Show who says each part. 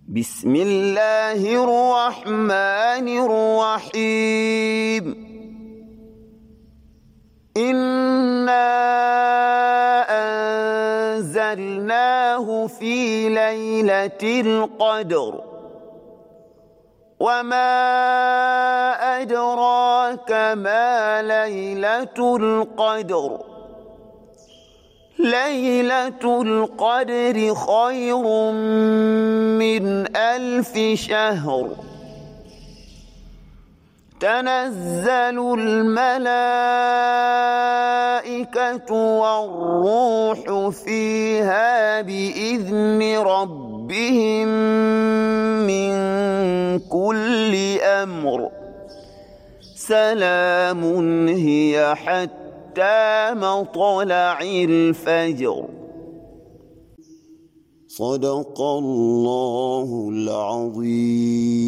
Speaker 1: بسم الله الرحمن الرحيم إنا أنزلناه في ليلة القدر وما أدراك ما ليلة القدر ليلة القدر خير من 1000 شهر تنزل الملائكة والروح فيها بإذن ربهم من كل أمر سلام هي حتى مطلع الفجر. صدق الله العظيم.